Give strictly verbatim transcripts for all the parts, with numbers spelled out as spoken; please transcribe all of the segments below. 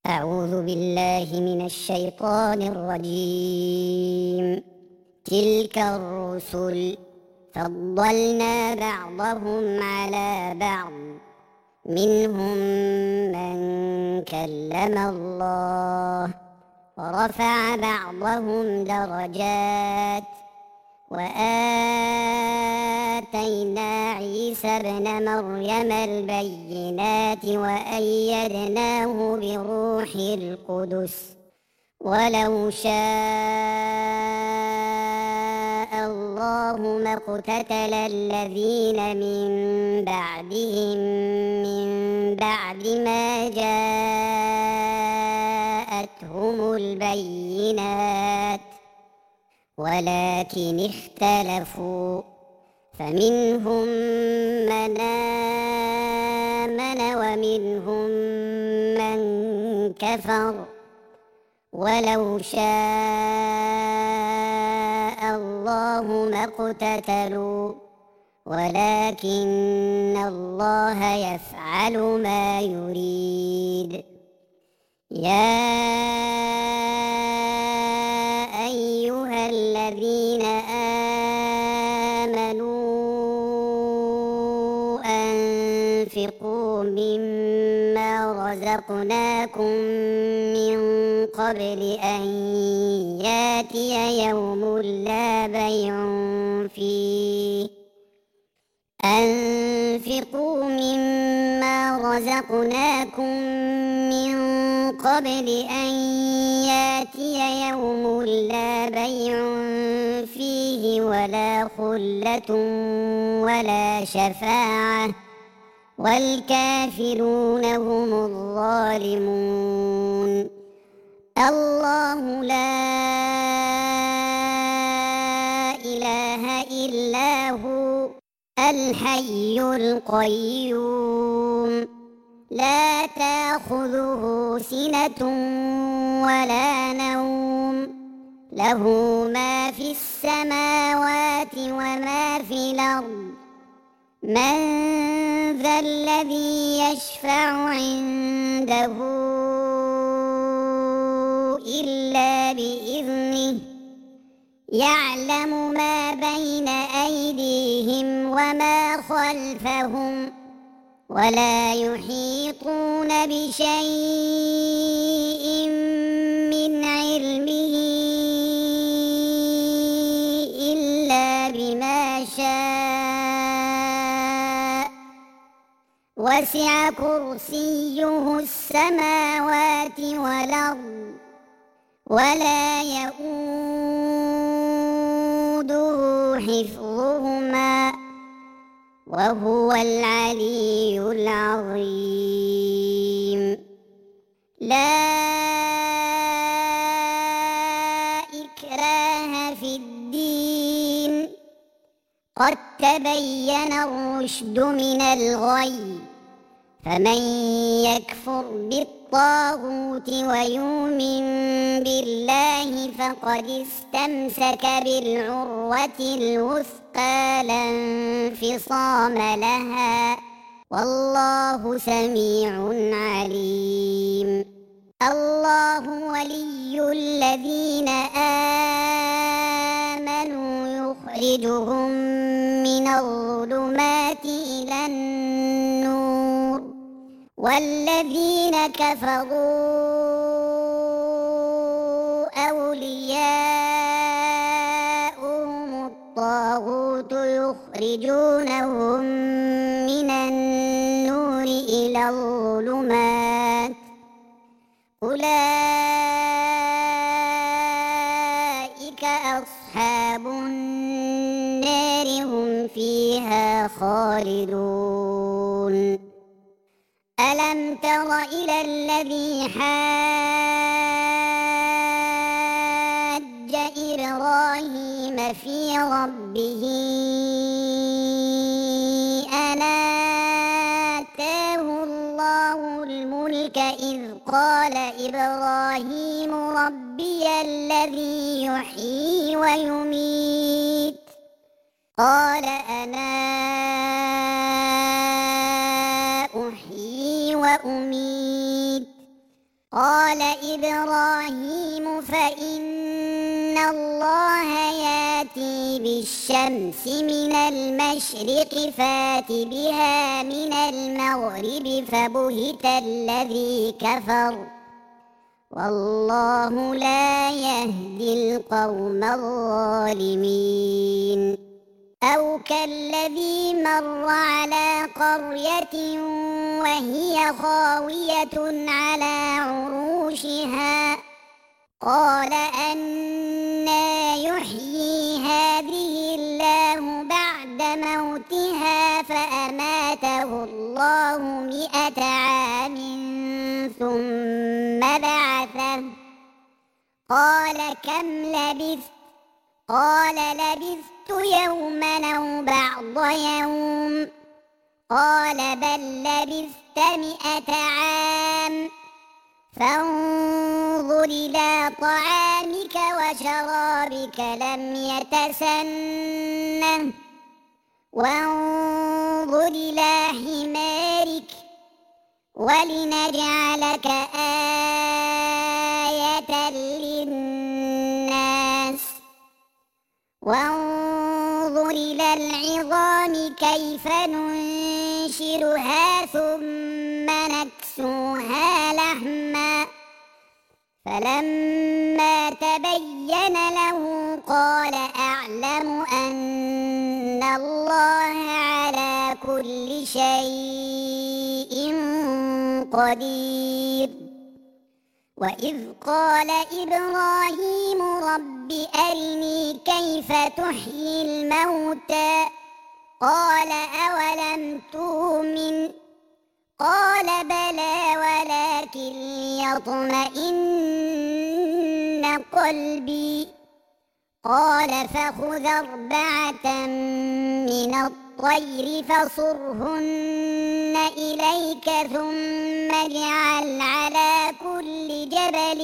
أعوذ بالله من الشيطان الرجيم. تلك الرسل فضلنا بعضهم على بعض، منهم من كلم الله ورفع بعضهم درجات، وآتينا عيسى ابن مريم البينات وأيدناه بروح القدس، ولو شاء الله ما اقتتل الذين من بعدهم من بعد ما جاءتهم البينات، ولكن اختلفوا فمنهم من آمن ومنهم من كفر، ولو شاء الله ما اقتتلوا ولكن الله يفعل ما يريد. يا أيها الذين آمنوا أنفقوا مما رزقناكم من قبل أن ياتي يوم لا بيع فيه أنفقوا مما رزقناكم من قبل أن ياتي يوم لا بيع فيه ولا خلة ولا شفاعة والكافرون هم الظالمون. الله لا إله إلا هو الحي القيوم، لا تأخذه سنة ولا نوم، له ما في السماوات وما في الأرض. من ذا الذي يشفع عنده إلا بإذنه، يعلم ما بين أيديهم وما خلفهم، ولا يحيطون بشيء من علمه إلا بما شاء، وسع كرسيه السماوات والأرض ولا يئوده حفظهما وهو العلي العظيم. لا إكراه في الدين، قد تبين الرشد من الغي، فمن يكفر بالطاغوت ويؤمن بالله فقد استمسك بالعروة الوثقى لا انفصام لها، والله سميع عليم. الله ولي الذين آمنوا يخرجهم من الظلمات إلى النور، والذين كفروا أولياؤهم الطاغوت يخرجونهم من النور إلى الظلمات، أولئك أصحاب النار هم فيها خالدون. ألم تر إلى الذي حاج إبراهيم في ربه أن آتاه الله الملك إذ قال إبراهيم ربي الذي يحيي ويميت، قال أنا أحيي وأميت قال إبراهيم فإن الله يأتي بالشمس من المشرق فات بها من المغرب فبهت الذي كفر والله لا يهدي القوم الظالمين أو كالذي مر على قرية وهي خاوية على عروشها قال أنى يحيي هذه الله بعد موتها فأماته الله مئة عام ثم بعثه قال كم لبثت قال لبثت يوما أو بعض يوم قال بل لبثت مئة عام فانظر إلى طعامك وشرابك لم يتسنه وانظر إلى حمارك ولنجعلك آية للناس وانظر إلى العظام كيف ننشرها ثم نكسوها لحما فلما تبين له قال أعلم أن الله على كل شيء قدير وإذ قال إبراهيم رب أرني كيف تحيي الموتى قال أولم تؤمن قال بلى ولكن ليطمئن قلبي قال فخذ أربعة من الطير فصرهن إليك ثم اجعل على كل جبل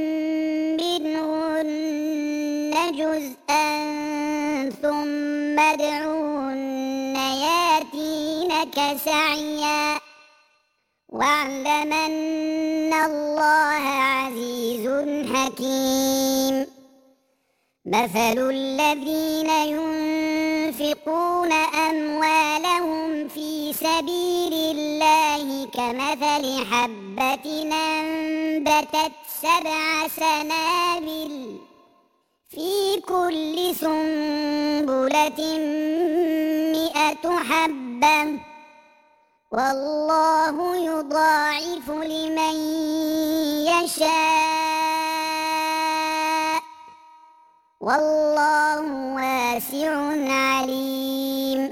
منهن جزءا ثم ادعوهن ياتينك سعيا واعلم أن الله عزيز حكيم مثل الذين ينفقون أموالهم في سبيل الله كمثل حبة أنبتت سبع سنابل في كل سنبلة مئة حبة والله يضاعف لمن يشاء والله واسع عليم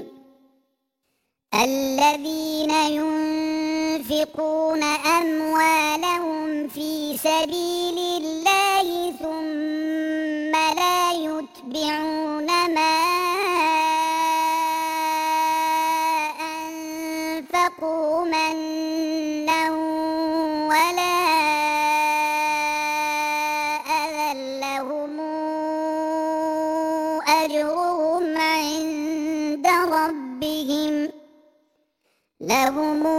الذين ينفقون أموالهم في سبيل الله ثم لا يتبعون ما أنفقوا منا ولا أذى لهم أجرهم عند ربهم لهم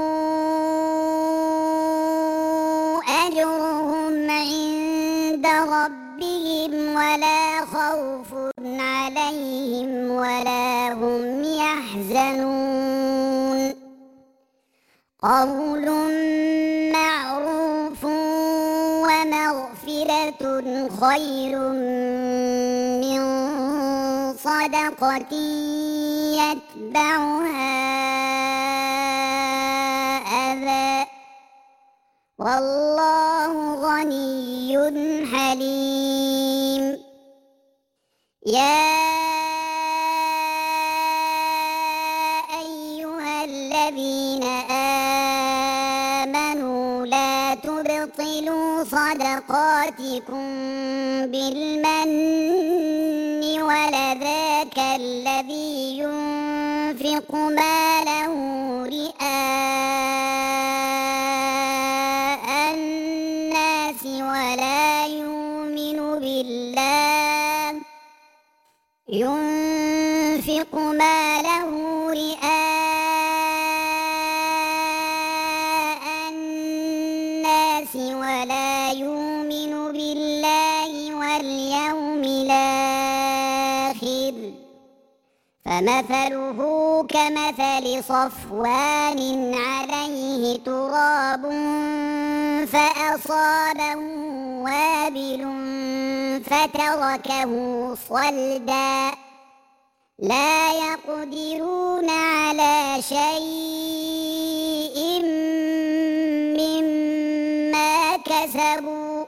أجرهم عند ربهم ولا خوف عليهم ولا هم يحزنون قول معروف ومغفرة خير من صدقة يتبعها أذى والله غني حليم يا أيها الذين آمنوا لا تبطلوا صدقاتكم بالمن والأذى كالذي ينفق ماله رئاء الناس ولا يؤمن بالله ينفق ماله رئاء الناس ولا ولا يؤمن بالله واليوم الآخر فمثله كمثل صفوان عليه تراب فأصابه وابل فتركه صلدا لا يقدرون على شيء مما كسبوا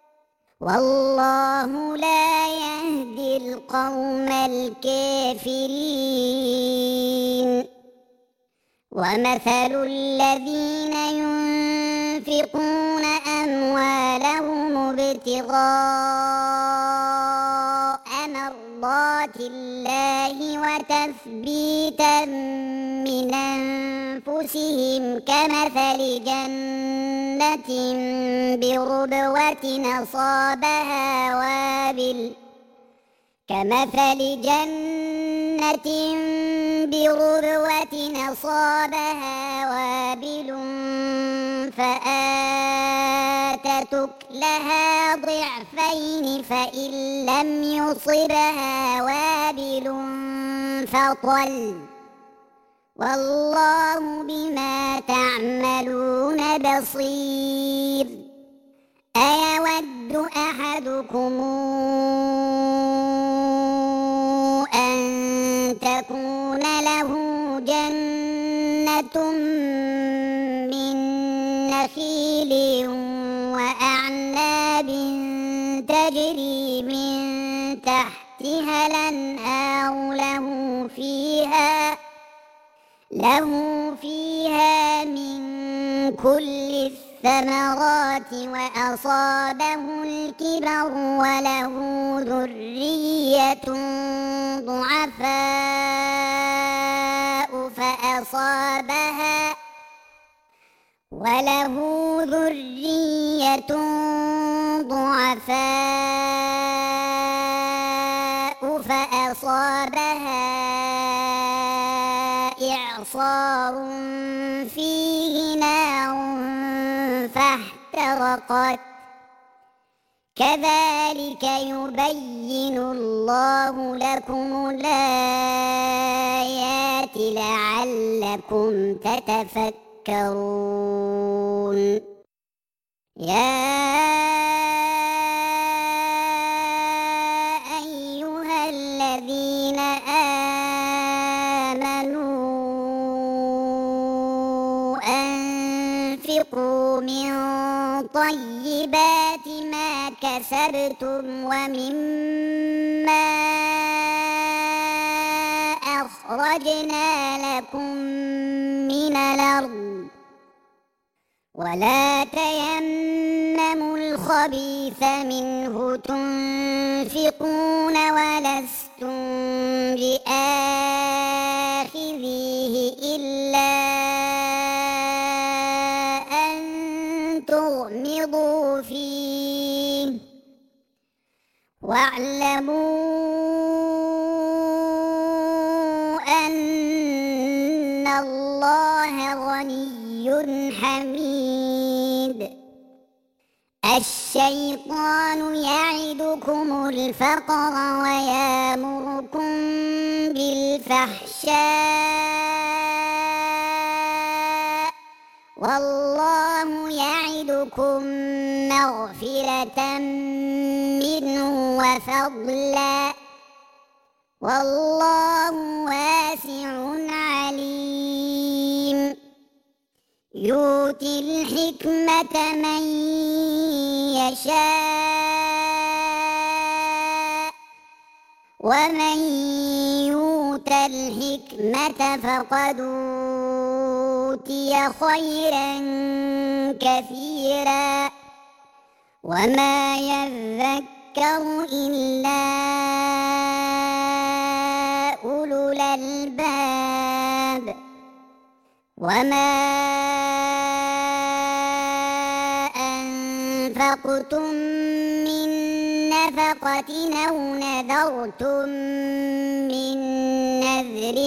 والله لا يهدي القوم الكافرين ومثل الذين ينفقون أموالهم ابتغاء مرضات الله وتثبيتا من أنفسهم كمثل جنة بربوة أصابها وابل كمثل جنة بربوة أصابها وابل فآتت أكلها ضعفين فإن لم يصبها وابل فطل والله بما تعملون بصير أيود أحدكم أن تكون له جنة من نخيل وأعناب تجري من تحتها الأنهار له فيها له فيها من كل الثمرات وأصابه الكبر وله ذرية ضعفاء فأصابها وله ذرية ضعفاء فأصابها إعصار فيه نار فاحترقت كذلك يبين الله لكم الآيات لعلكم تتفكرون يا أيها الذين آمنوا أنفقوا من طيبات ما كسبتم ومما أخرجنا لكم من الأرض ولا تيمموا الخبيث منه تنفقون ولستم بآخذيه إلا أن تغمضوا فيه واعلموا أن الله غني حميد الشيطان يعدكم الفقر ويأمركم بالفحشاء والله يعدكم مغفرة منه وفضلا والله واسع عليم يؤتي الحكمة من يشاء ومن يؤت الحكمة فقد أوتي خيرا كثيرا وما يذكر إلا أولو الألباب وما أنفقتم من نفقة أو نذرتم من نذر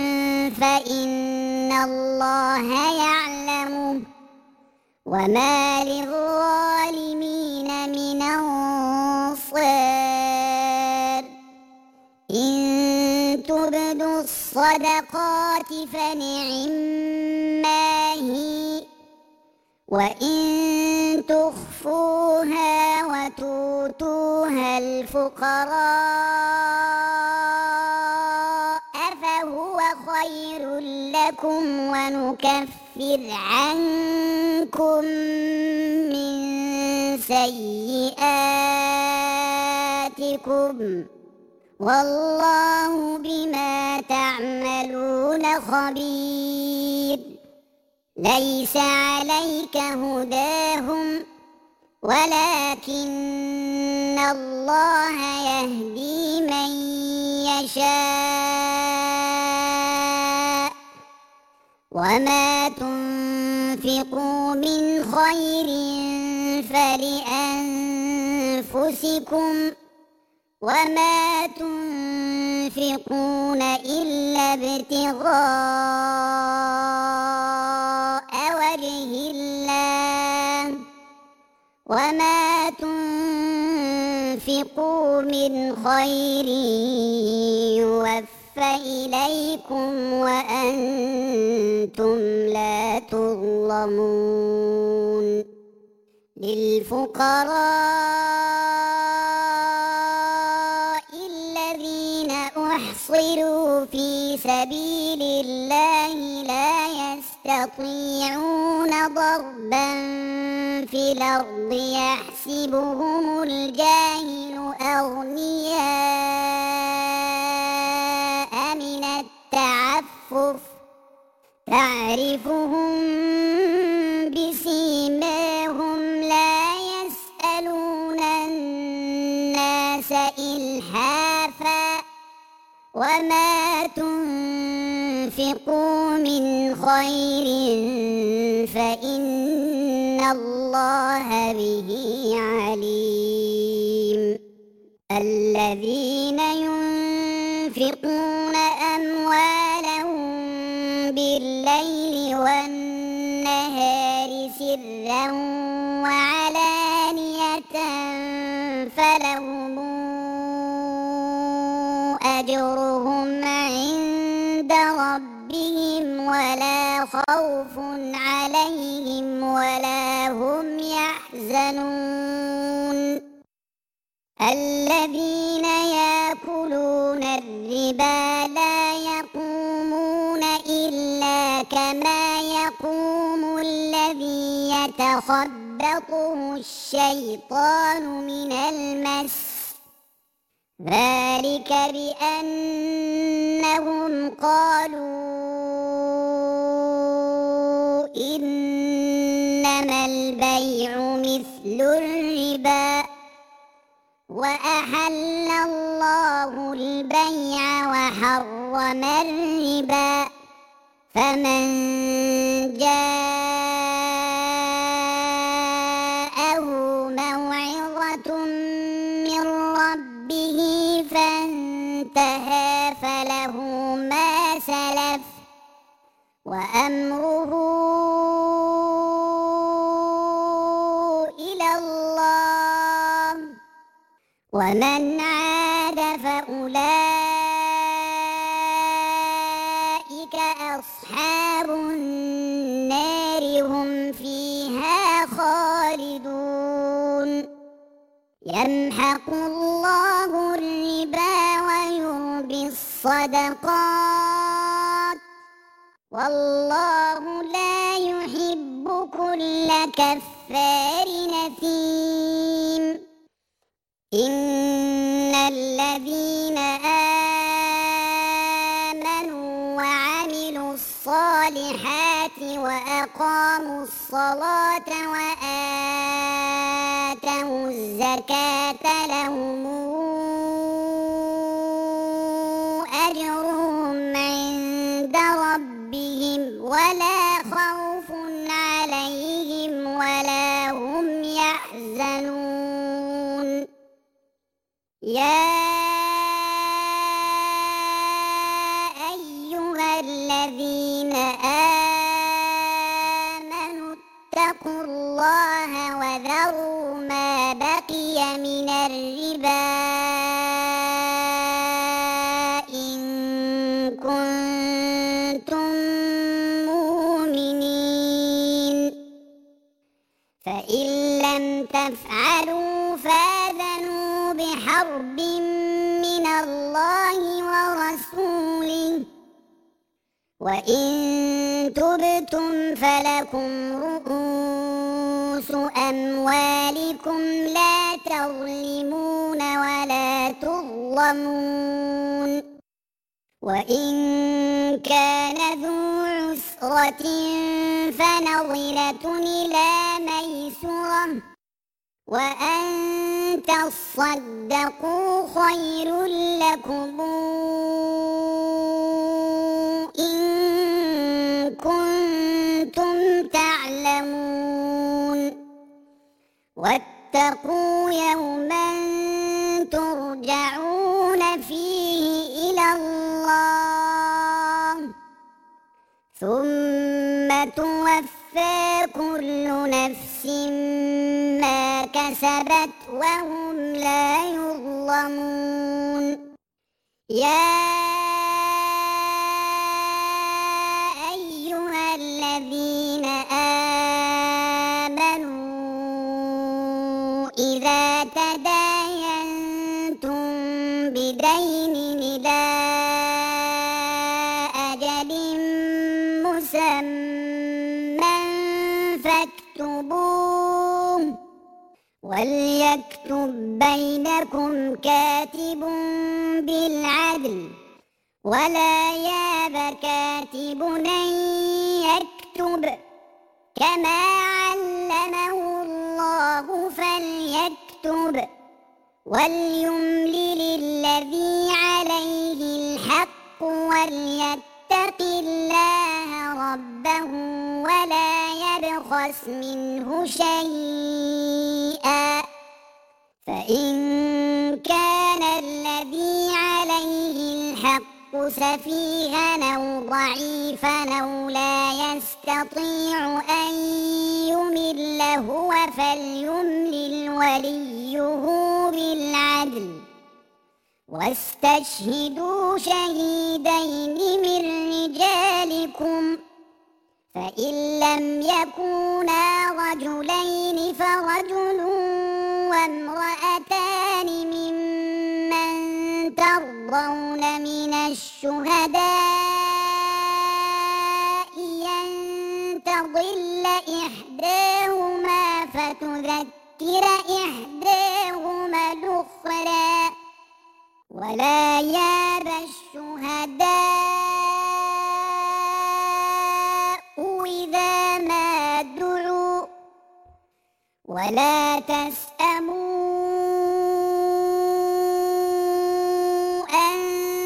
فإن الله يعلمه وما للظالمين الصدقات فنعما هي، وإن تخفوها وتؤتوها الفقراء فهو خير لكم ونكفر عنكم من سيئاتكم والله بما تعملون خبير. ليس عليك هداهم ولكن الله يهدي من يشاء، وما تنفقوا من خير فلأنفسكم وما تنفقون إلا ابتغاء وجه الله، وما تنفقوا من خير يوفى إليكم وأنتم لا تظلمون. للفقراء الذين أحصروا في سبيل الله لا يستطيعون ضربا في الأرض يحسبهم الجاهل أغنياء من التعفف تعرفهم بسيماهم لا يسألون الناس إلحافا، وما تنفقوا من خير فإن الله به عليم. الذين ينفقون أموالهم بالليل والنهار سرا وعلانية فلهم أجرهم عند ربهم ولا خوف عليهم ولا هم يحزنون. الذين يأكلون الربا لا يقومون إلا كما يقوم الذي يتخبطه الشيطان من المس، ذلك بأنهم قالوا إنما البيع مثل الربا وأحل الله البيع وحرم الربا، فمن جاءه موعظة من ربه فانتهى فله ما سلف وأمره إلى الله، ومن عاد فأولئك أصحاب النار هم فيها خالدون. يمحق الله الربا ويربي الصدقات والله لا يحب كل كفار أثيم. إن الذين آمنوا وعملوا الصالحات وأقاموا الصلاة وآتوا الزكاة لهم أجرهم عند ربهم ولا خوف عليهم ولا هم يحزنون. يا أيها الذين آمنوا اتقوا الله وذروا ما بقي من الربا إن كنتم تفعلوا فآذنوا بحرب من الله ورسوله، وإن تبتم فلكم رؤوس أموالكم لا تظلمون ولا تظلمون، وإن كان ذو عسرة فنظرة إلى ميسرة، وأن تصدقوا خير لكم إن كنتم تعلمون، واتقوا يوما ترجعون فيه إلى الله ثم توفى كل نفس ما كسبت وهم لا يظلمون. يا أيها الذين آمنوا إذا تداينتم بدين إلى أجل مسمى فاكتبوه، وليكتب بينكم كاتب بالعدل ولا ياب كاتب أن يكتب كما علمه الله فليكتب، وليملل الذي عليه الحق وليتق الله ربه ولا يبخس منه شيئا، فإن كان الذي عليه الحق سفيها أو ضعيفا أو لا يستطيع أن يمل هو فليملل وليه بالعدل، واستشهدوا شهيدين من رجالكم، فإن لم يكونا رجلين فرجل وامرأتان ممن ترضون من الشهداء أن تضل إحداهما فتذكر إحداهما الأخرى، ولا ياب الشهداء إذا ما دعوا، ولا تسأموا أن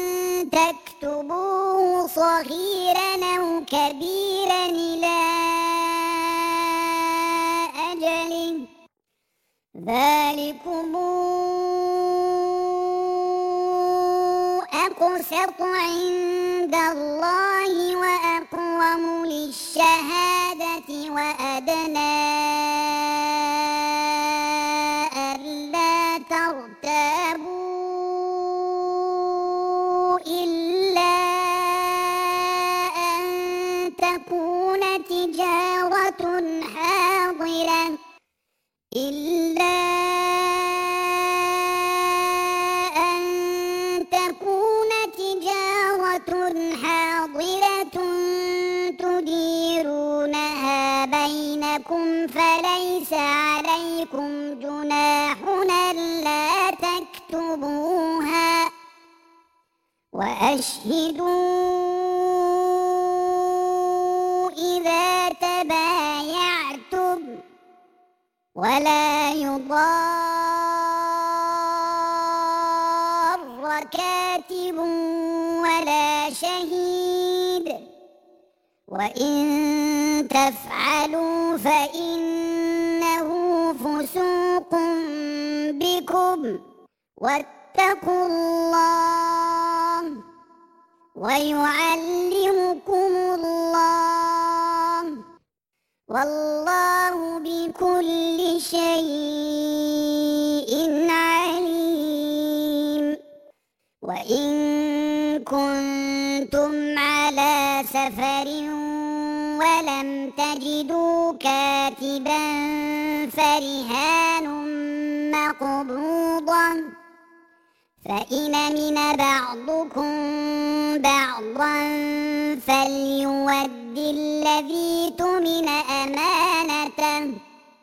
تكتبوه صغيرا أو كبيرا إلى أجله، ذلكم أقسط عند الله وأقوم للشهادة وأدنى ألا ترتابوا إلا أن تكون تجارة حاضرة إلا أن تكون تجارة حاضرة تديرونها بينكم فليس عليكم جناح ألا تكتبوها، وأشهدوا إذا تبايعتم، ولا يضار كاتب ولا شهيد، وإن تفعلوا فإنه فسوق بكم، واتقوا الله ويعلمكم الله والله بكل شيء عليم. وإن كنتم على سفر ولم تجدوا كاتبا فرهان مقبوضا، فإن أمن بعضكم بعضا فليؤد الذي اؤتمن أمانته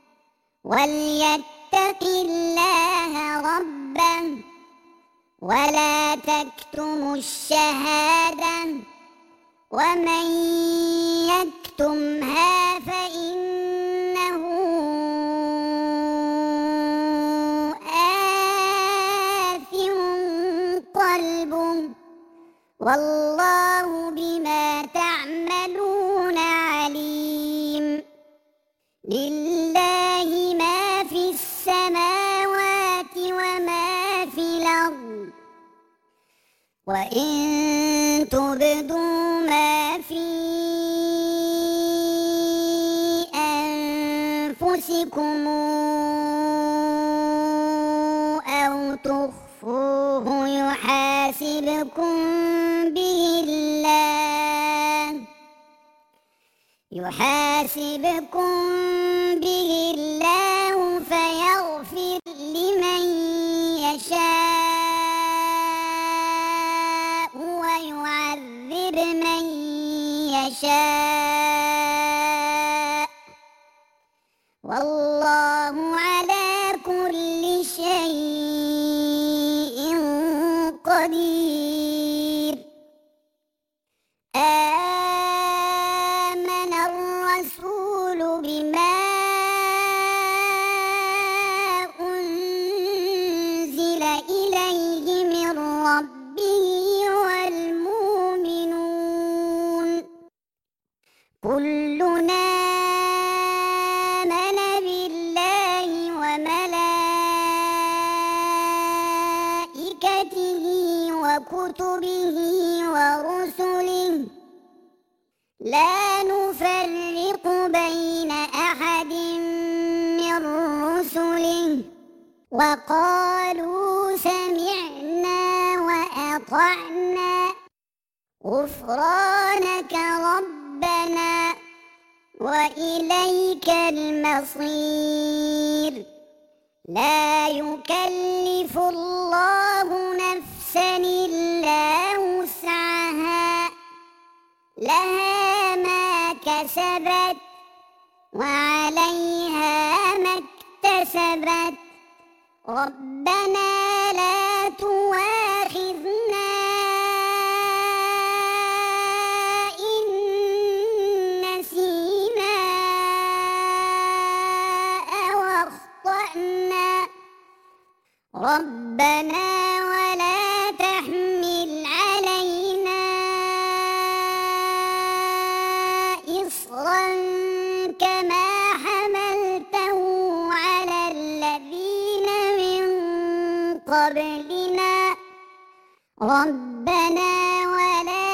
وليتق الله ربه ولا تكتموا الشهادة، ومن يكتمها فإنه آثم قلبه والله بما تعملون عليم. لله ما في السماوات وما في الأرض، وإن تبدوا ما في أنفسكم أو تخفوه يحاسبكم به الله يحاسبكم به الله فيغفر لمن يشاء ويعذب من يشاء، والله على كل شيء قدير. آمن الرسول بما أنزل إليه من ربه والمؤمنون كلنا آمن بالله وملائكته وكتبه ورسله لا نفرق بين أحد من رسله وقالوا سمعنا وأطعنا غفرانك ربنا وإليك المصير. لا يكلف الله نفسا إلا وسعها، لها ما كسبت وعليها ما اكتسبت، ربنا لا تؤاخذنا إن نسينا أو أخطأنا، ربنا ولا تحمل علينا إصرا كما حملته على الذين من قبلنا، ربنا ولا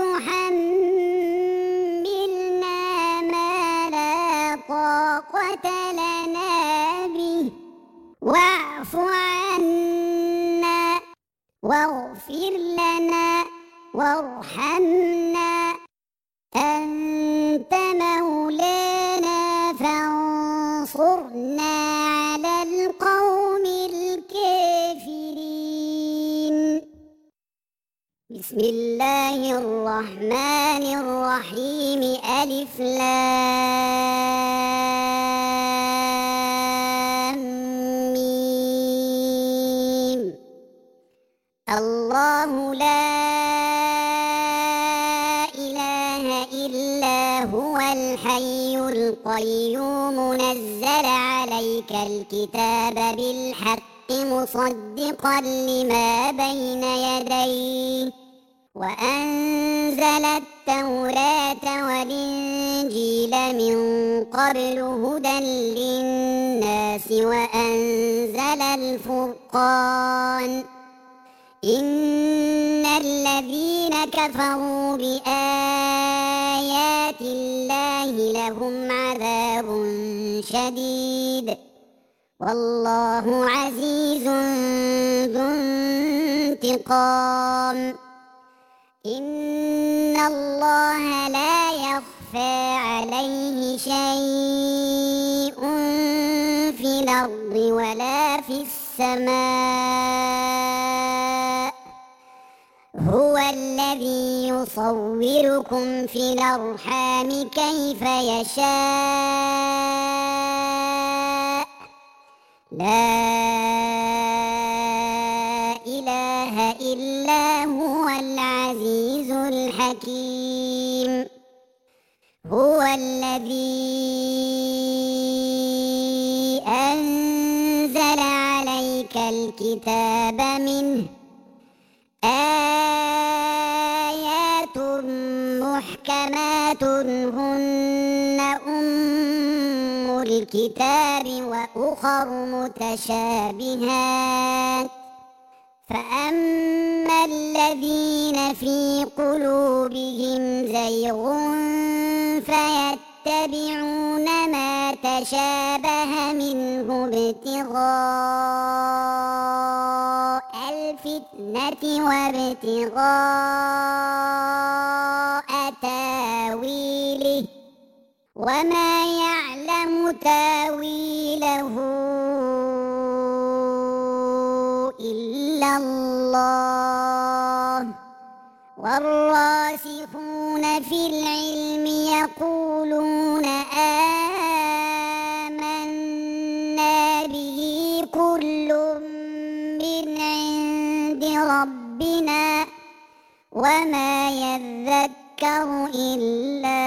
تحملنا ما لا طاقة لنا به واعف عنا واغفر لنا وارحمنا أنت مولانا فانصرنا على القوم الكافرين. بسم الله الرحمن الرحيم. ألف لام ميم. الله لا إله إلا هو الحي القيوم نزل عليك الكتاب بالحق مصدقا لما بين يديه وأنزل التوراة والإنجيل من قبل هدى للناس وأنزل الفرقان إن الذين كفروا بآيات الله لهم عذاب شديد والله عزيز ذو انتقام. إن الله لا يخفى يخفى عليه شيء في الأرض ولا في السماء هو الذي يصوركم في الأرحام كيف يشاء لا إله إلا هو العزيز الحكيم هو الذي أنزل عليك الكتاب منه آيات محكمات هن أم الكتاب وأخر متشابهات فأما الذين في قلوبهم زيغ فيتبعون ما تشابه منه ابتغاء الفتنة وابتغاء تاويله وما يعلم تاويله إلا الله والراسخون في العلم يقولون آمنا به كل من عند ربنا وما يذكر إلا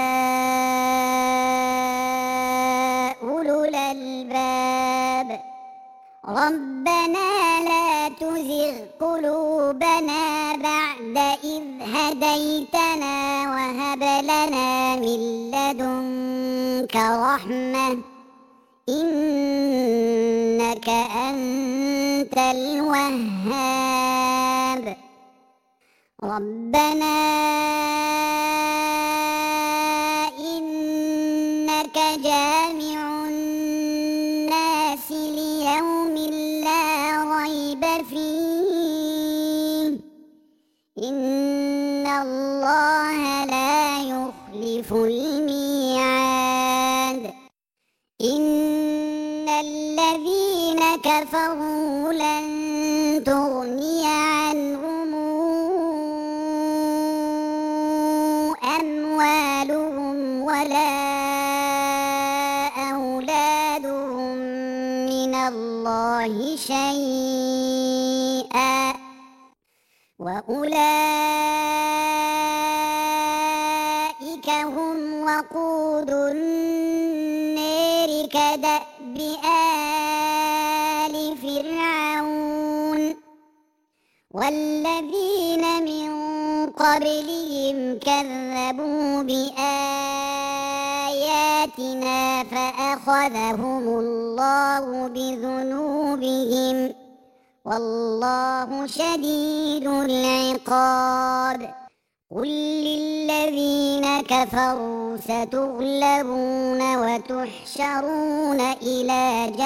أولو الألباب ربنا لا تزغ قلوبنا بعد إذ هديتنا وهب لنا من لدنك رحمة إنك أنت الوهاب ربنا إنك جامع الناس ليوم لا ريب فيه إن الله لا يخلف الميعاد إن الذين كفروا لن تغني عنهم أموالهم ولا أولادهم من الله شيئا وأولئك هم وقود النار كدأب آل فرعون والذين من قبلهم كذبوا بآياتنا فأخذهم الله بذنوبهم والله شديد العقاب قل للذين كفروا ستغلبون وتحشرون إلى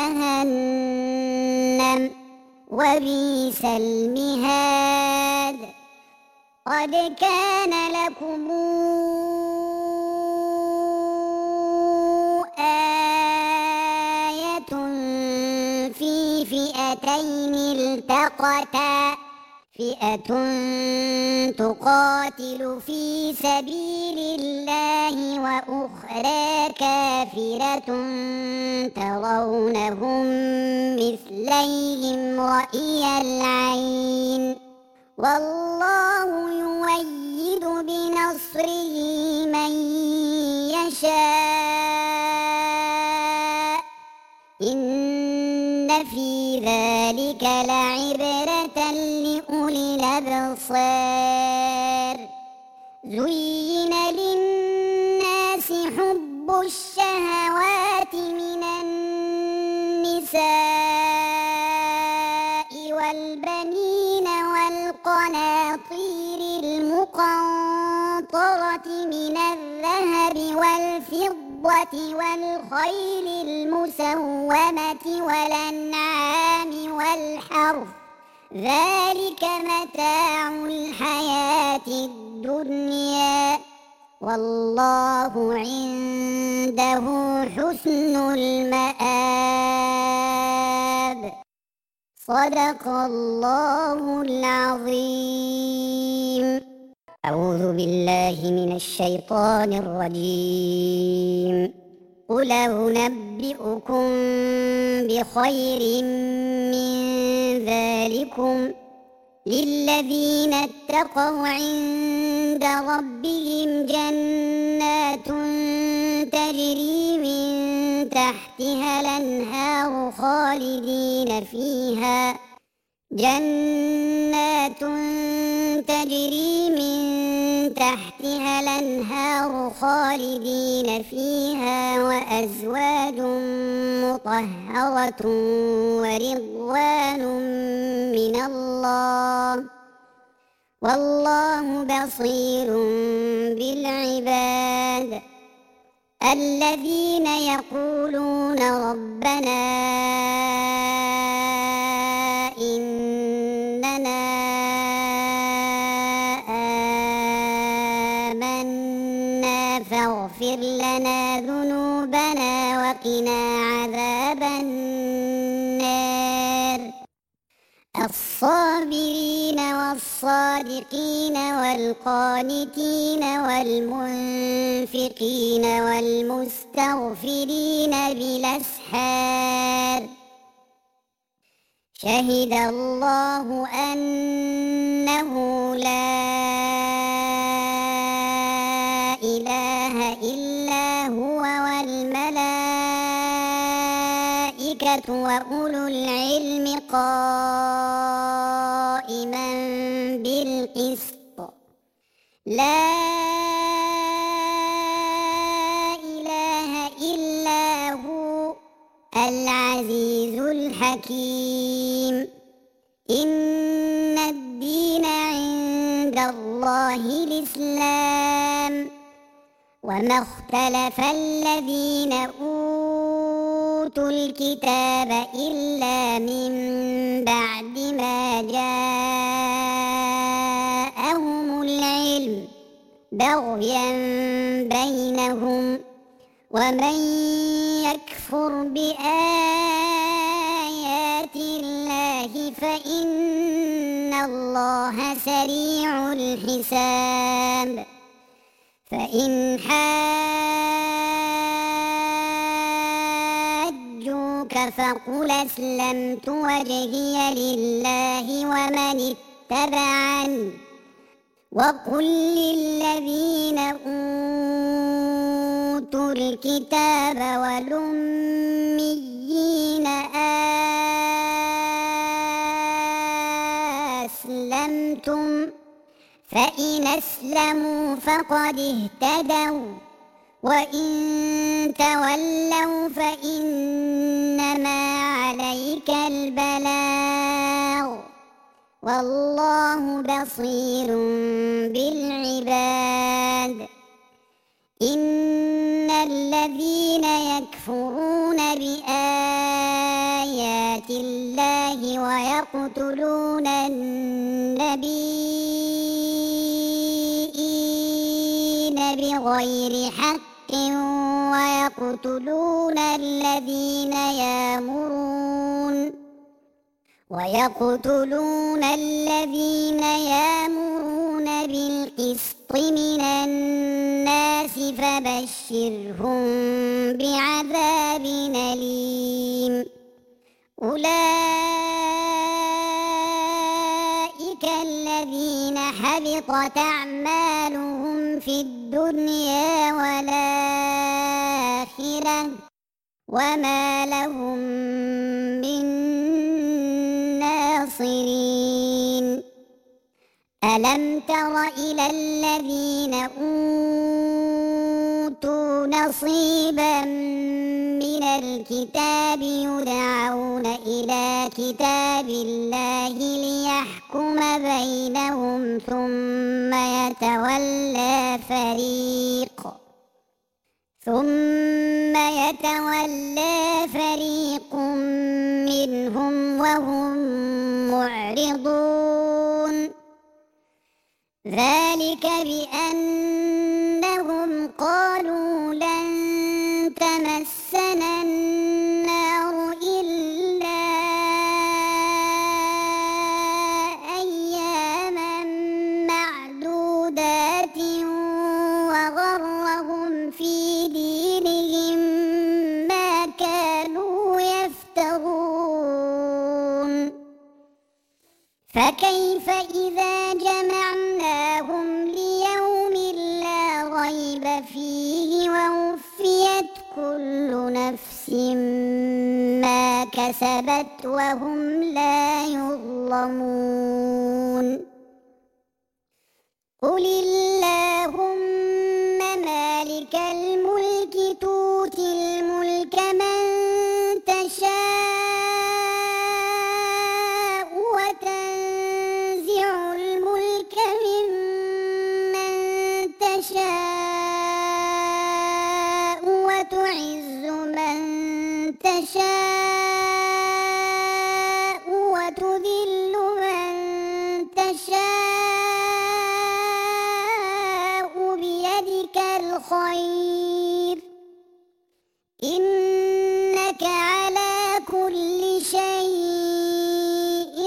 جهنم وبئس المهاد قد كان لكم آية في فئتين التقتا فئة تقاتل في سبيل الله وأخرى كافرة ترونهم مثليهم رأي العين والله يؤيد بنصره من يشاء إن في ذلك لعبرة لأولي الأبصار زين للناس حب الشهوات من النساء والبنين والقناطير المقنطرة من الذهب والفضة والخيل المسومة والأنعام والحرث ذلك متاع الحياة الدنيا والله عنده حسن المآب. صدق الله العظيم. أعوذ بالله من الشيطان الرجيم. قل أنبئكم بخير من ذلكم للذين اتقوا عند ربهم جنات تجري من تحتها الأنهار خالدين فيها جنات تجري من تحتها الأنهار خالدين فيها وأزواج مطهرة ورضوان من الله والله بصير بالعباد. الذين يقولون ربنا إننا آمنا فاغفر لنا ذنوبنا وقنا عذاب النار. الصابرين والصادقين والقانتين والمنفقين والمستغفرين بالأسحار. شهد الله أنه لا إله إلا هو والملائكة وأولو العلم قائما بالقسط. لا إله إلا هو العزيز الحكيم. إن الدين عند الله الإسلام وما اختلف الذين أوتوا الكتاب إلا من بعد ما جاءهم العلم بغيا بينهم ومن يكفر بآيات الله فإن الله سريع الحساب. فإن حاجوك فقل أسلمت وجهي لله ومن اتبعني وقل للذين أوتوا الكتاب والأميين أسلمتم فإن أسلموا فقد اهتدوا وإن تولوا فإنما عليك البلاغ والله بصير بالعباد. إن الذين يكفرون بآيات الله ويقتلون النبيين بغير حق ويقتلون الذين يأمرون ويقتلون الذين يأمرون بالقسط من الناس فبشرهم بعذاب أليم. أولئك الذين حبطت أعمالهم في الدنيا والآخرة وما لهم من ناصرين. ألم تر إلى الذين أوتوا نصيبا من الكتاب يدعون إلى كتاب الله ليحكم بينهم ثم يتولى فريق ثم يتولى فريق منهم وهم معرضون. ذلك بأنهم فكيف إذا جمعناهم ليوم لا ريب فيه ووفيت كل نفس ما كسبت وهم لا يظلمون قل اللهم مالك الملك تؤتي الملك من تشاء وتنزع الملك ممن تشاء وتعز من تشاء وتذل من تشاء بيدك الخير إنك على كل شيء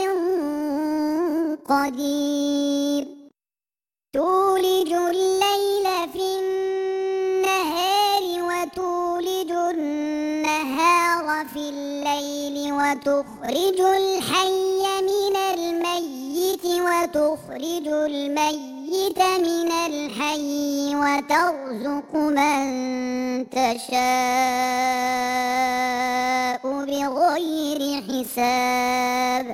قدير تولج الليل في النهار وتولج النهار في الليل وتخرج الحي من الميت وتخرج الميت من الحي وترزق من تشاء بغير حساب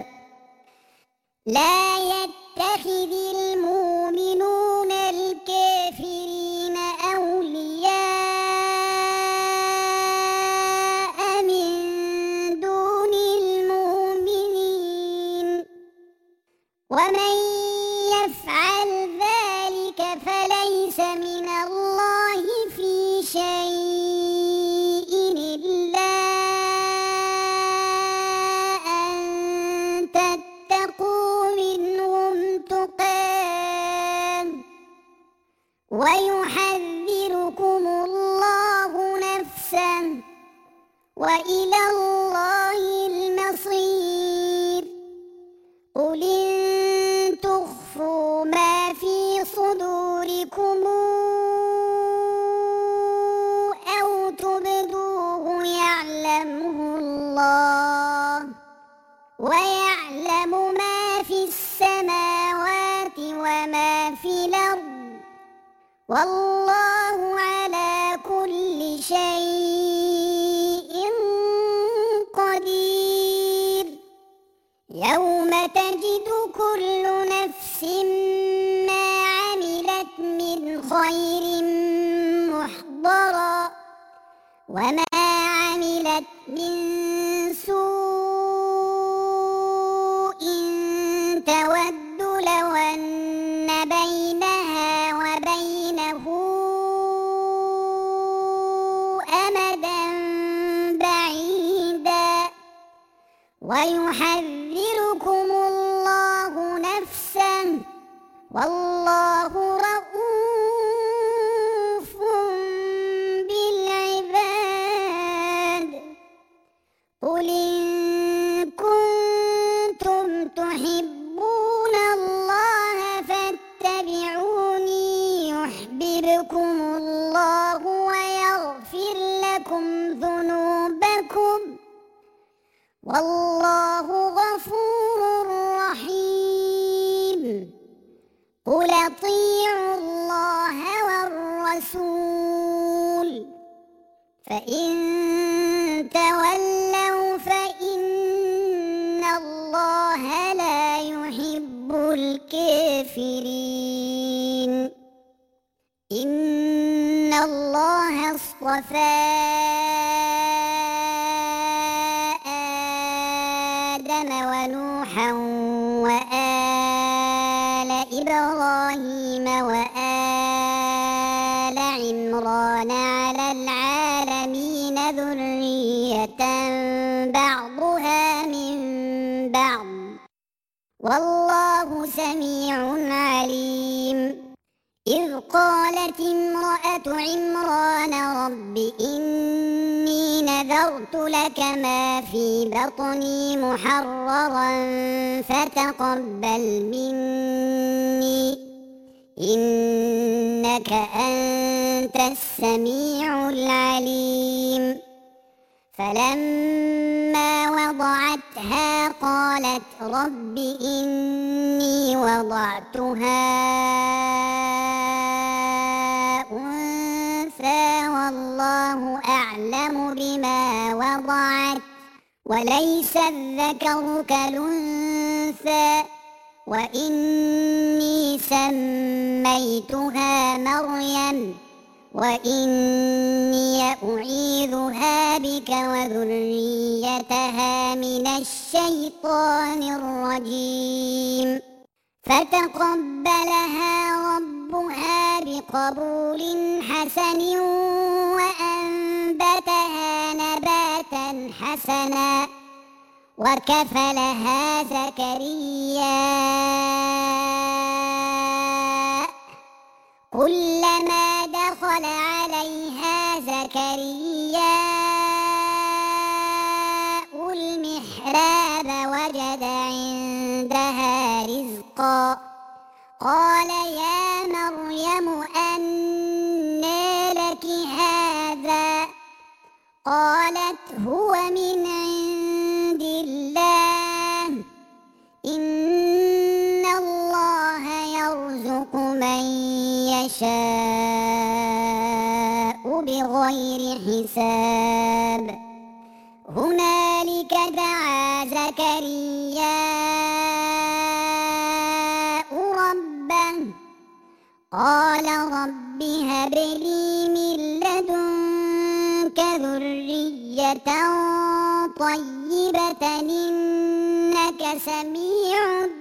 لا يتخذ المؤمنون الكافرين أولياء من دون المؤمنين ومن يفعل ذلك فليس من الله في شيء إلا أن تتقوا منهم تقاه ويحذركم الله نفسه وإلى الله المصير قل إن تخفوا ما في صدوركم أو تبدوه يعلمه الله ويعلم ما في السماوات وما في الأرض والله على كل شيء قدير يوم تجد كل نفس ما عملت من خير محضرا وما عملت من سوء تود لو أن بينها وبينه أمدا بعيدا ويحذركم الله نفسه والله رؤوف بالعباد قل إن كنتم تحبون الله فاتبعوني يحببكم الله ويغفر لكم ذنوبكم والله غفور رحيم قل أطيعوا الله والرسول فإن تولوا فإن الله لا يحب الكافرين إن الله اصطفى آدم ونوحا وآل إبراهيم وآل عمران على العالمين ذرية بعضها من بعض والله سميع عليم إذ قالت امرأة عمران رب إني نذرت لك ما في بطني محررا فتقبل مني إنك أنت السميع العليم فلما وضعتها قالت رب إني وضعتها أنثى والله أعلم بما وضعت وليس الذكر كالأنثى وإني سميتها مريم وإني أعيذها بك وذريتها من الشيطان الرجيم فتقبلها ربها بقبول حسن وأنبتها نباتا حسنا وكفلها زكريا كلما دخل عليها زكريا المحراب وجد عندها رزقا قال يا مريم أنى لك هذا قالت هو من عند الله إن الله يرزق من يشاء بغير حساب هنالك دعا زكريا ربه قال رب هب لي من لدنك ذرية طيبة إنك سميع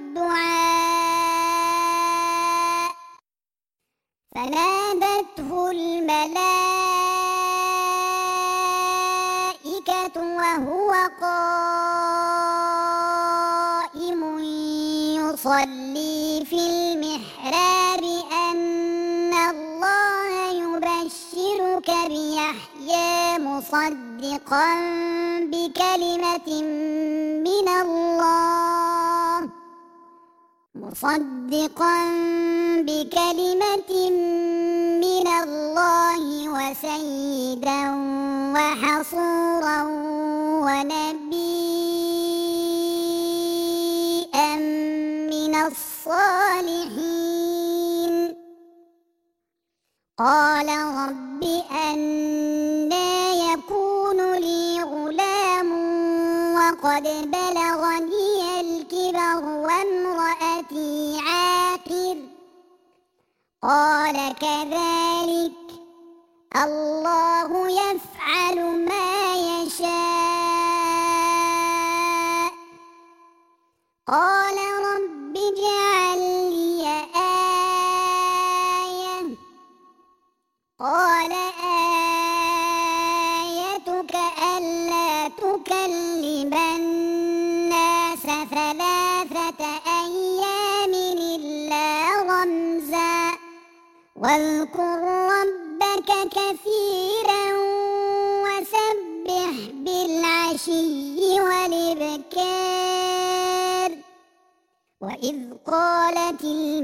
الدعاء فنادته الملائكة وهو قائم يصلي في المحراب أن الله يبشرك بيحيى مصدقا بكلمة من الله مصدقا بكلمة من الله وسيدا وحصورا ونبيا من الصالحين قال رب أنى يكون لي غلام وقد بلغني الكبر وامرأتي عاقر قال كذلك الله يفعل ما يشاء قال رب اجعل لي آية قال آيتك ألا تكلم الناس ثلاثة أيام إلا رمزا واذكر ربك كثيرا وسبح بالعشي والإبكار وإذ قالت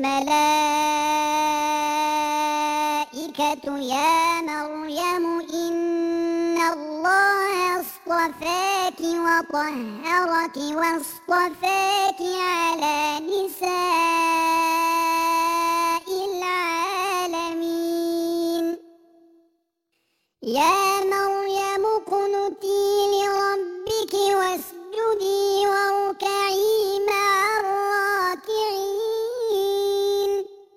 الملائكة يا مريم إن الله اصطفاك وطهرك واصطفاك على نساء العالمين يا مريم اقنتي لربك واسجدي واركعي مع الراكعين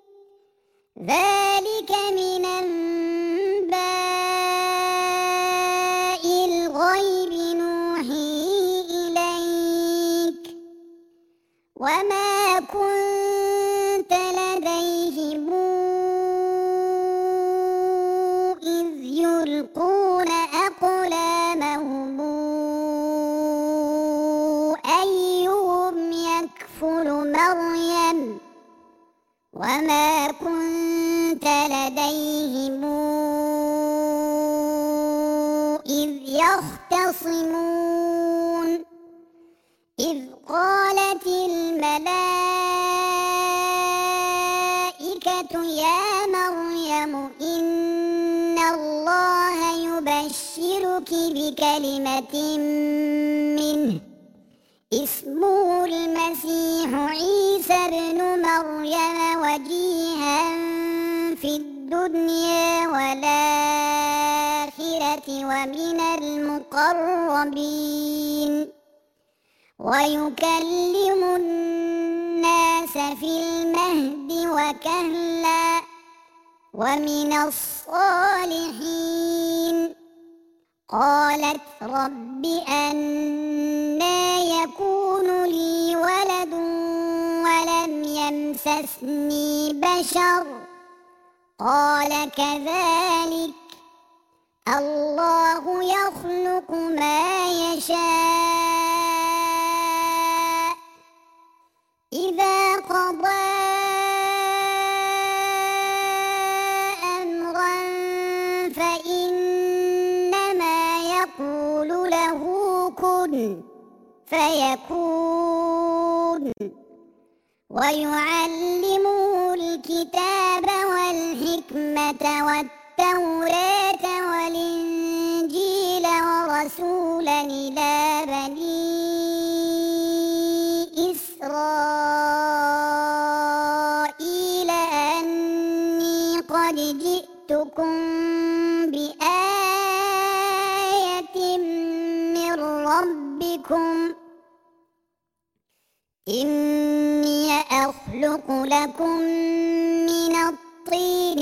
ذلك من أنباء الغيب نوحيه إليك وما كنت لديهم إذ يلقون أقلامهم أيهم يكفل مريم وما كنت لديهم إذ يختصمون إذ قالت الملائكة يا مريم إن الله يبشرك بكلمة منه اسمه المسيح عيسى ابن مريم وجيها في الدنيا والآخرة ومن المقربين ويكلم الناس في المهد وكهلا ومن الصالحين قالت رب أنى يكون لي ولد ولم يمسسني بشر قال كذلك الله يخلق ما يشاء إذا قضى أمرا فإنما يقول له كن فيكون ويعلمه الكتاب والحكمة والتوراة والإنجيل ورسولا إلى بني إسرائيل أني قد جئتكم بآية من ربكم إني أخلق لكم من الطين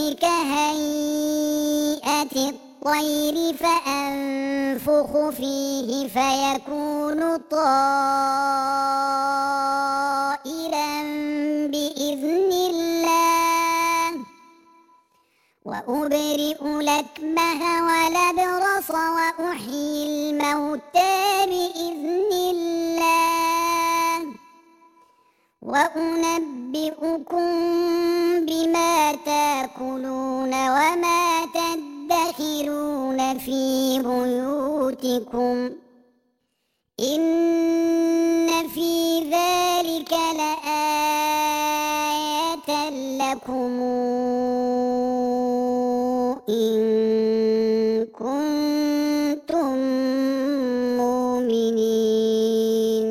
كهيئة الطير فأنفخ فيه فيكون طائرا بإذن الله وأبرئ الأكمه والأبرص وأحيي الموتى بإذن الله وأنبئكم بما تأكلون وما تدخرون في بيوتكم إن في ذلك لآية لكم إن كنتم مؤمنين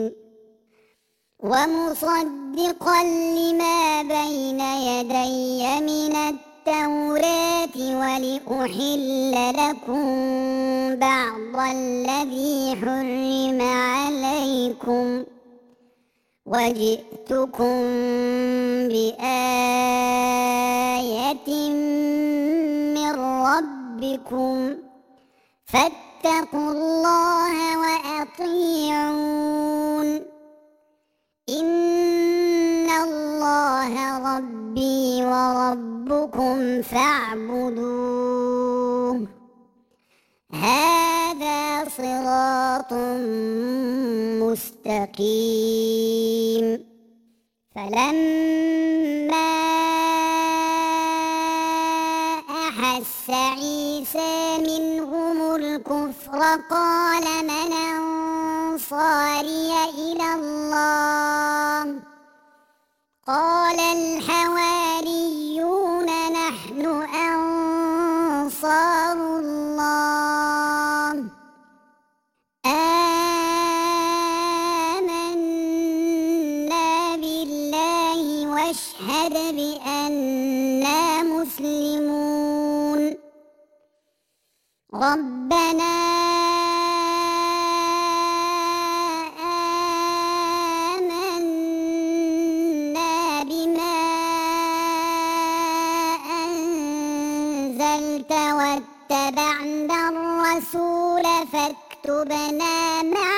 ومصدقا لما بين يدي من التوراة ولأحل لكم بعض الذي حرم عليكم وجئتكم بآية من ربكم فاتقوا الله وأطيعون إن الله ربي وربكم فاعبدوه هذا صراط مستقيم فلما أحس عيسى منهم الكفر قال من أنصاري إلى الله قال الحواريون نحن أنصار الله آمنا بالله واشهد بأننا مسلمون ربنا واتبعنا الرسول فاكتبنا مع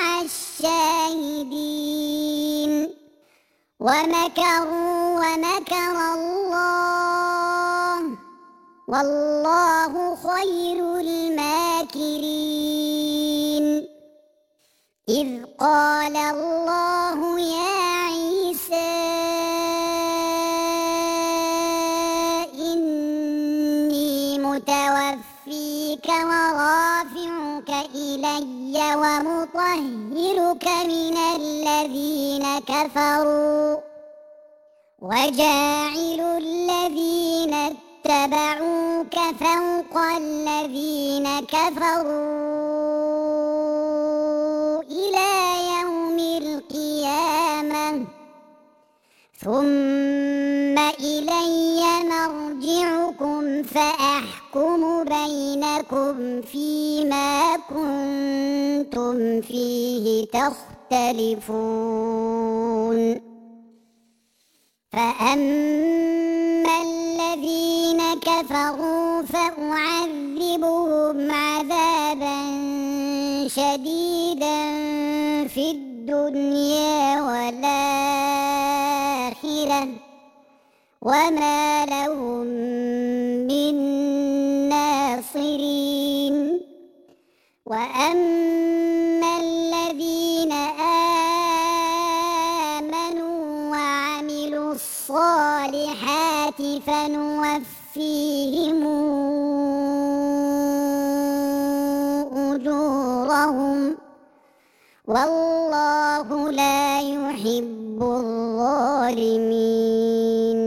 الشاهدين ومكروا ومكر الله والله خير الماكرين إذ قال الله يا عيسى إني متوفيك ورافعك إلي ومطهرك من الذين كفروا وجاعل الذين اتبعوك فوق الذين كفروا إلى يوم القيامة ثم إلي مرجعكم فأحكم بينكم فيما كنتم فيه تختلفون فأما الذين كفروا فأعذبهم عذابا شديدا في الدنيا والآخرة وما لهم من ناصرين وأما الذين آمنوا وعملوا الصالحات فنوفيهم أجورهم والله لا يحب الظالمين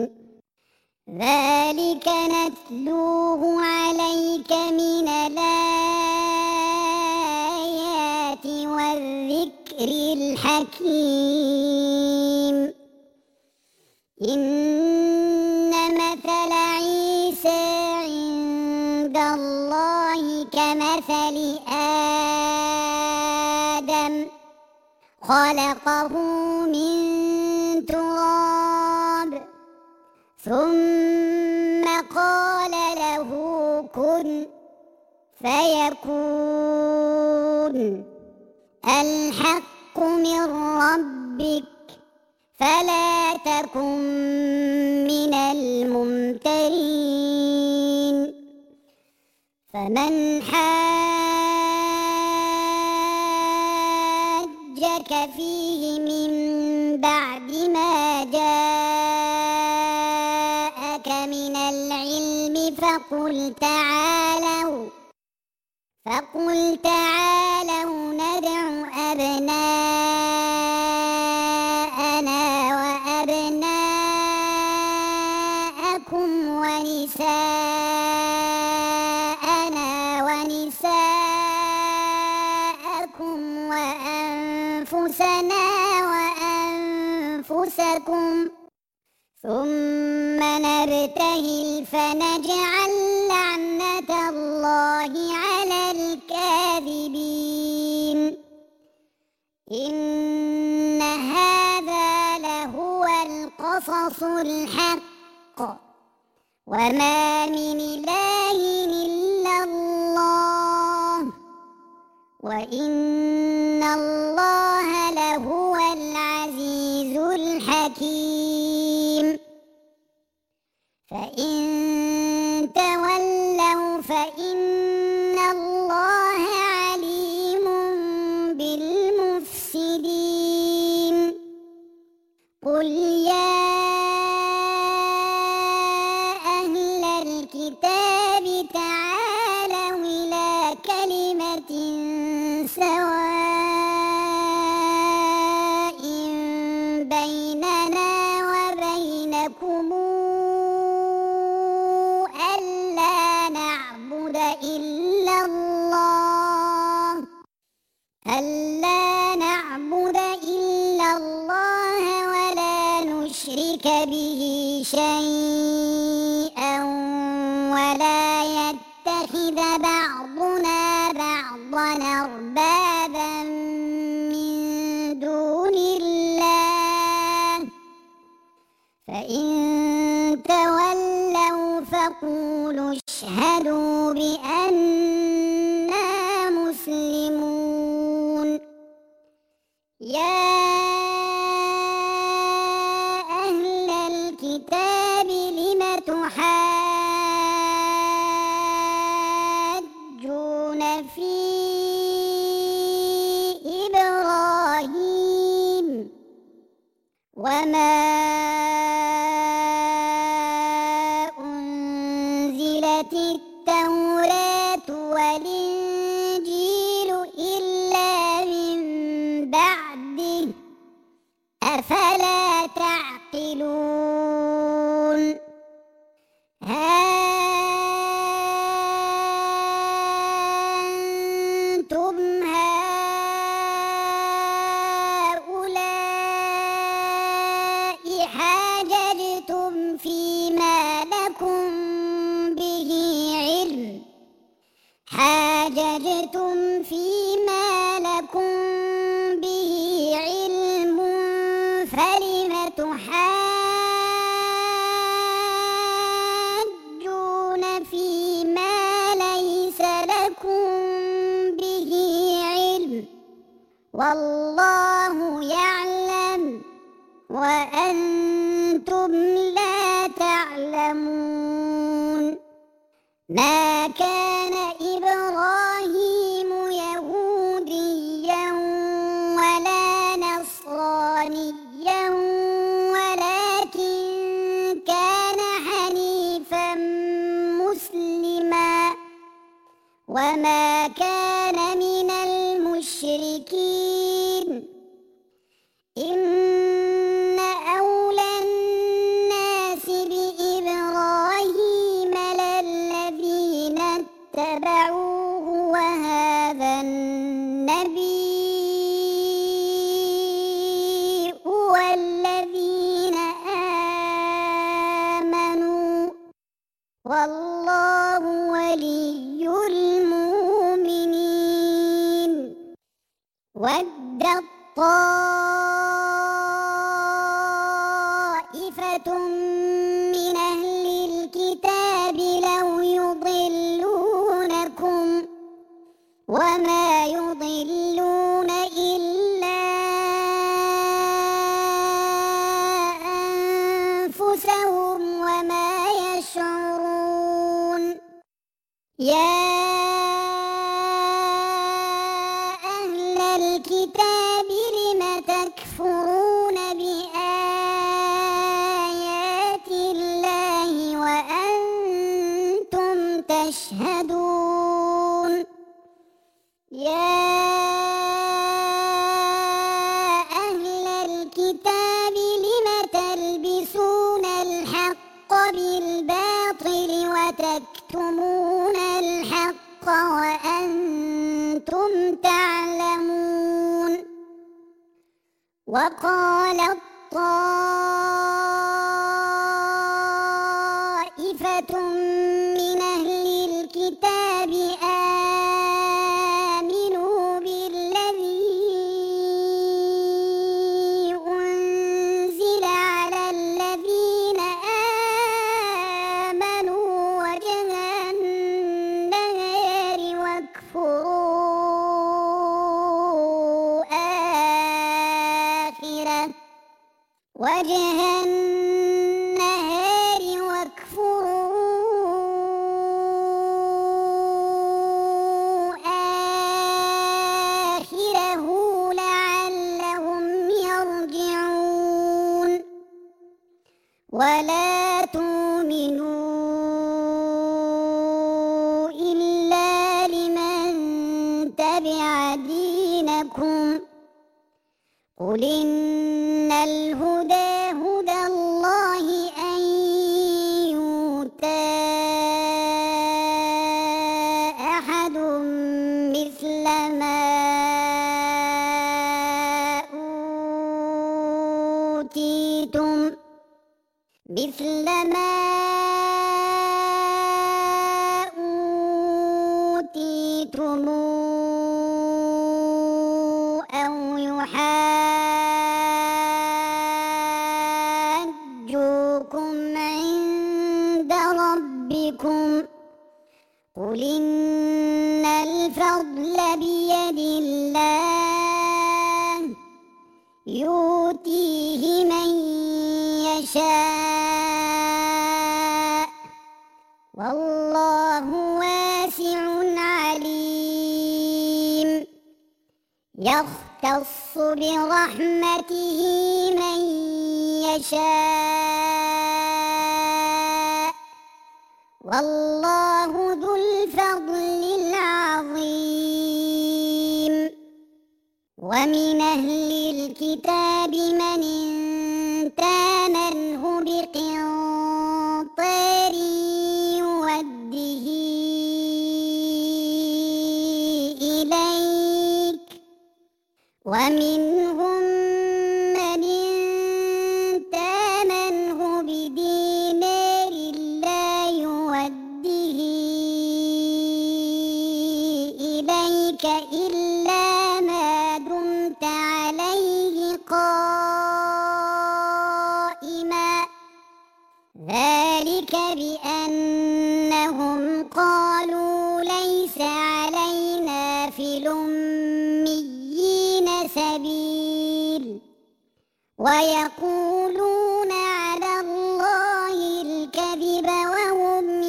ذلك نتلوه عليك من الآيات والذكر الحكيم إن مثل عيسى عند الله كمثل آدم خلقه من تراب ثم قال له كن فيكون الحق من ربك فلا تكن من الممترين فمن حاجك فيه من بعد ما جاءك من العلم فقل تعالوا فقل تعالوا ندع أبناءنا وأبناءكم ونساءنا ونساءكم وأنفسنا وأنفسكم ثم نبتهل فنجعل لعنة الله على الكاذبين إن هذا لهو القصص الحق وما من إله إلا الله وإن الله لهو العزيز الحكيم فإن تولوا فإن الله عليم بالمفسدين قل يا أهل الكتاب تعالوا إلى كلمة سواء بيننا وبينكم إلا الله ألا نعبد إلا الله ولا نشرك به شيئا ولا يتخذ بعضنا بعضا أربابا من دون الله فإن تولوا فقولوا اشهدوا بأننا مسلمون يا أهل الكتاب لم تحاجون في إبراهيم وما أنزلت التوراة والإنجيل إلا من بعده أفلا تعقلون ها حاجتم فيما لكم به علم فلم تحاجون فيما ليس لكم به علم والله يعلم وأنتم لا تعلمون ما كان إبراهيم يهوديا ولا نصرانيا ولكن كان حنيفا مسلما وما كان من المشركين إن أولى الناس بإبراهيم للذين اتبعوه وهذا النبي والذين آمنوا والله ولي المؤمنين ودت طائفة من أهل الكتاب لو يضلونكم وما يضلون إلا أنفسهم وما يشعرون يا أهل الكتاب لم تكفرون بآيات الله وأنتم تشهدون يا أهل الكتاب لم تلبسون الحق بالباطل وتكتمون الحق وأنتم تعلمون وقالت طائفة من أهل الكتاب آمنوا بالذي أنزل على الذين آمنوا وجه النهار واكفروا آخره وجه النهار واكفروا آخره لعلهم يرجعون ولا تؤمنوا إلا لمن تبع دينكم قل إن الهدى هدى الله أن يؤتى أحد مثل ما أوتيتم مثل ما أوتيتم أو يحاجوكم عند ربكم قل إن الفضل بيد الله يؤتيه من يشاء والله واسع عليم يختص برحمته من يشاء والله ذو الفضل العظيم ومن أهل الكتاب من إن تامنه بقنطار يوده إليك ومنهم من إن تامنه بدينار لا يوده ذلك بأنهم قالوا ليس علينا في الأميين سبيل ويقولون على الله الكذب وهم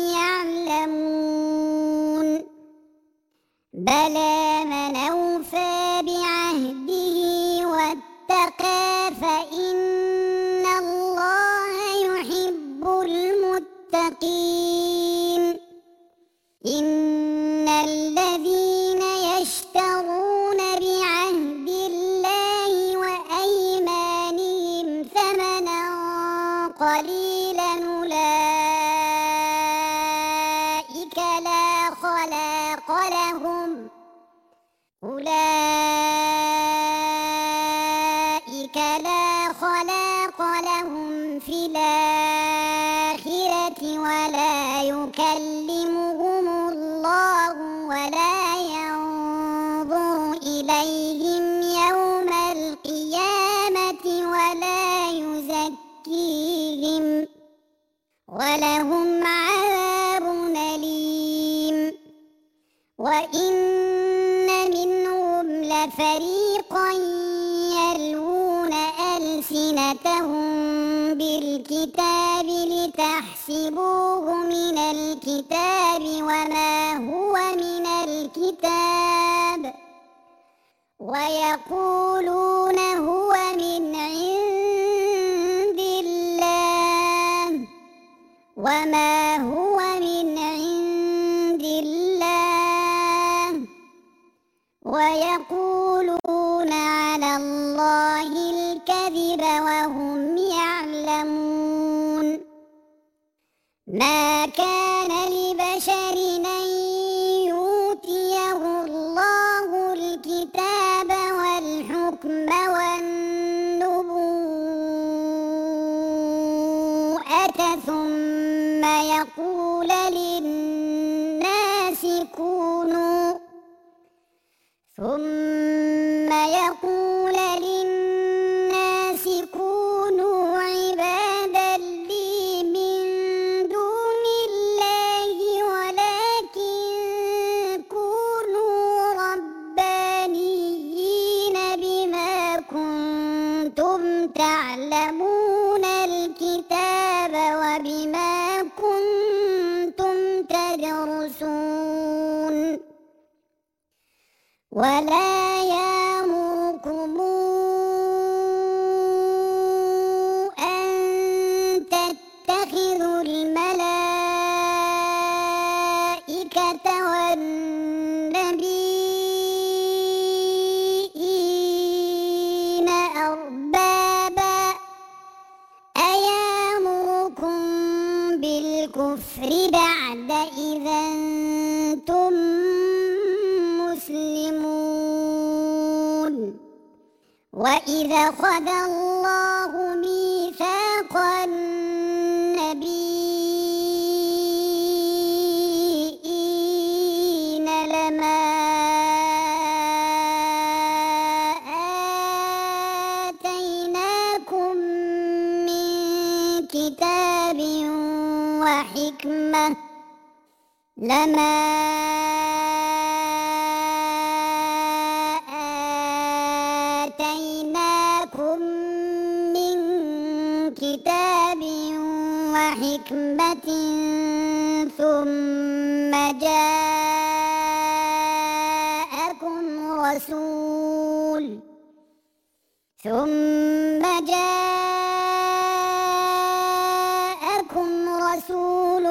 يعلمون بلى من أوفى بعهده واتقى فإن الله يحب المتقين إن الذين يشترون بعهد الله وأيمانهم ثمنا قليلا أولئك لا خلاق لهم أولئك لا خلاق لهم في الآخرة ولا يكلمهم الله ولا ينظر إليهم يوم القيامة ولا يزكيهم ولهم عذاب أليم وإن منهم لفريقا يلوون ألسنتهم بالكتاب لتحسبوه من الكتاب وما هو من الكتاب ويقولون هو من عند الله وما هو من عند الله ويقولون على الله الكذب وهم يعلمون ما كان لبشر أن يؤتيه الله الكتاب والحكم والنبوءة ثم يقول للناس كونوا ثم يقول للناس كونوا عبادا لي من دون الله ولكن كونوا ربانيين بما كنتم تعلمون الكتاب وبما كنتم تدرسون ولا يأمركم أن تتخذوا الملائكة والنبيين أربابا أيأمركم بالكفر بعد إذا أنتم مسلمون وإذا أخذ الله ميثاق النبيين لما آتيناكم من كتاب وحكمة لما آتيناكم من كتاب وحكمة ثم جاءكم رسول ثم جاءكم رسول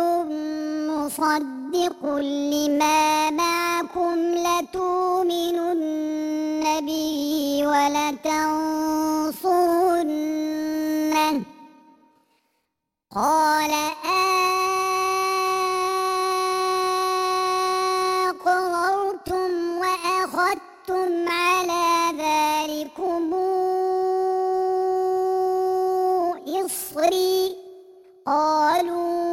مصدق لما معكم لتؤمنن به ولتنصرنه قال أقررتم وأخذتم على ذلكم إصري قالوا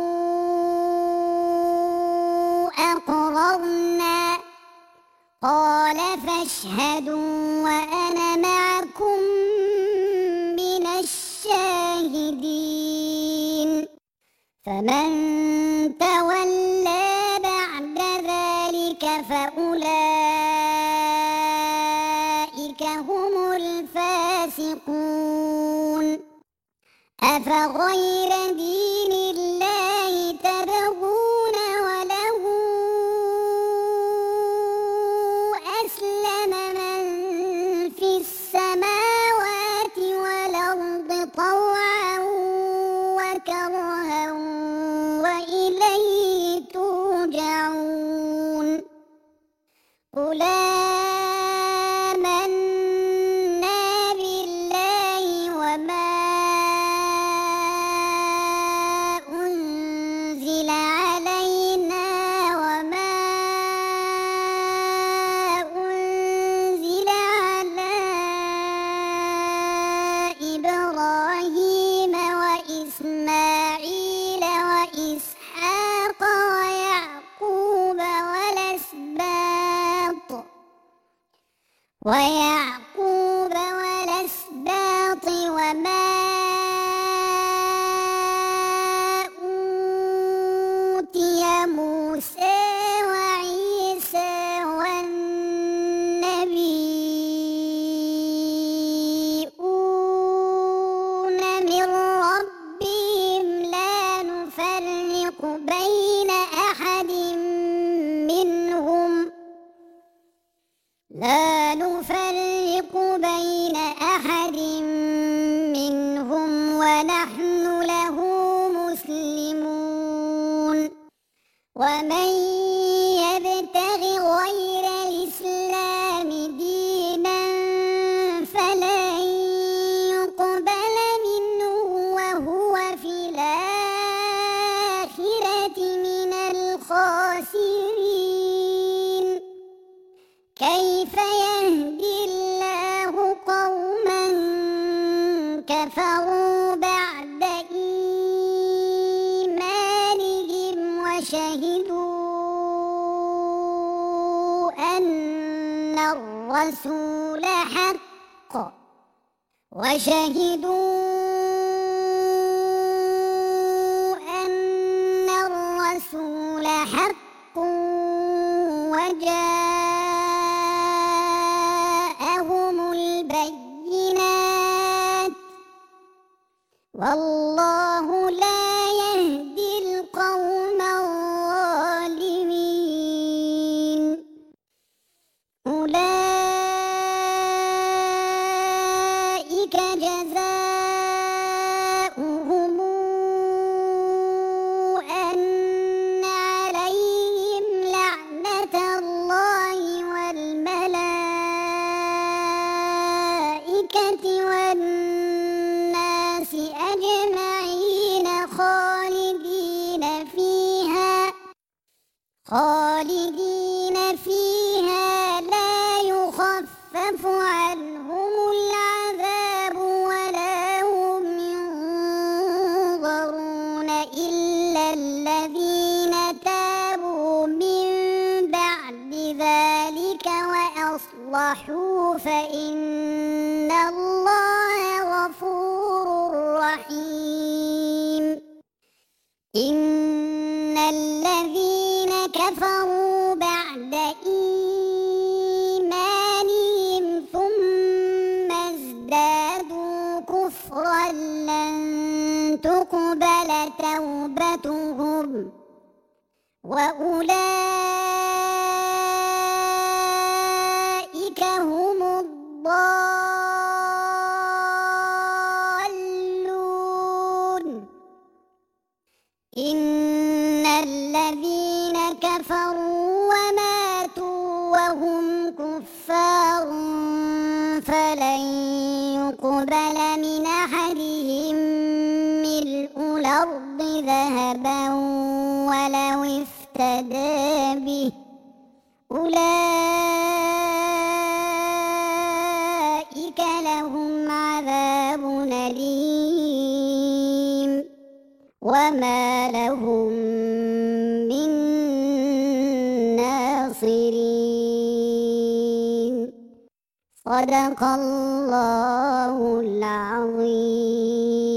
أقررنا قال فاشهدوا وأنا معكم من الشاهدين فمن تولى بعد ذلك فأولئك هم الفاسقون أفغير دين الله تبغون وله أسلم من في السماوات والأرض طوعا وكرها وإليه ترجعون قل آمنا بالله وما أنزل علينا وما أنزل على إبراهيم وإسماعيل وإسحاق ويعقوب والأسباط ويعقوب والأسباط وما أوتي موسى وعيسى والنبيون من ربهم لا نفرق بين أحد منهم لا نفرق بين أحد منهم ونحن له مسلمون ومن يبتغ غير الإسلام دينا فلن يقبل منه وهو في الآخرة من الخاسرين كيف يهدي الله قوما كفروا بعد إيمانهم وشهدوا أن الرسول حق وشهدوا أن الرسول حق وجاءهم البينات والله لا يهدي القوم الظالمين أولئك جزاؤهم أن عليهم لعنة الله والملائكة والناس أجمعين خالدين فيها خالدين فيها لا يخفف عنهم العذاب ولا هم ينظرون إلا الذين تابوا من بعد ذلك وأصلحوا فإن الله غفور رحيم إن الذين كفروا بعد إيمانهم ثم ازدادوا كفرا لن تقبل توبتهم وأولئك هم الضالون إن الذين كفروا وماتوا وهم كفار فلن يقبل من أحدهم ملء الأرض ذهبا ولو افتدى به أولئك لهم عذاب أليم وما لهم من ناصرين صدق الله العظيم.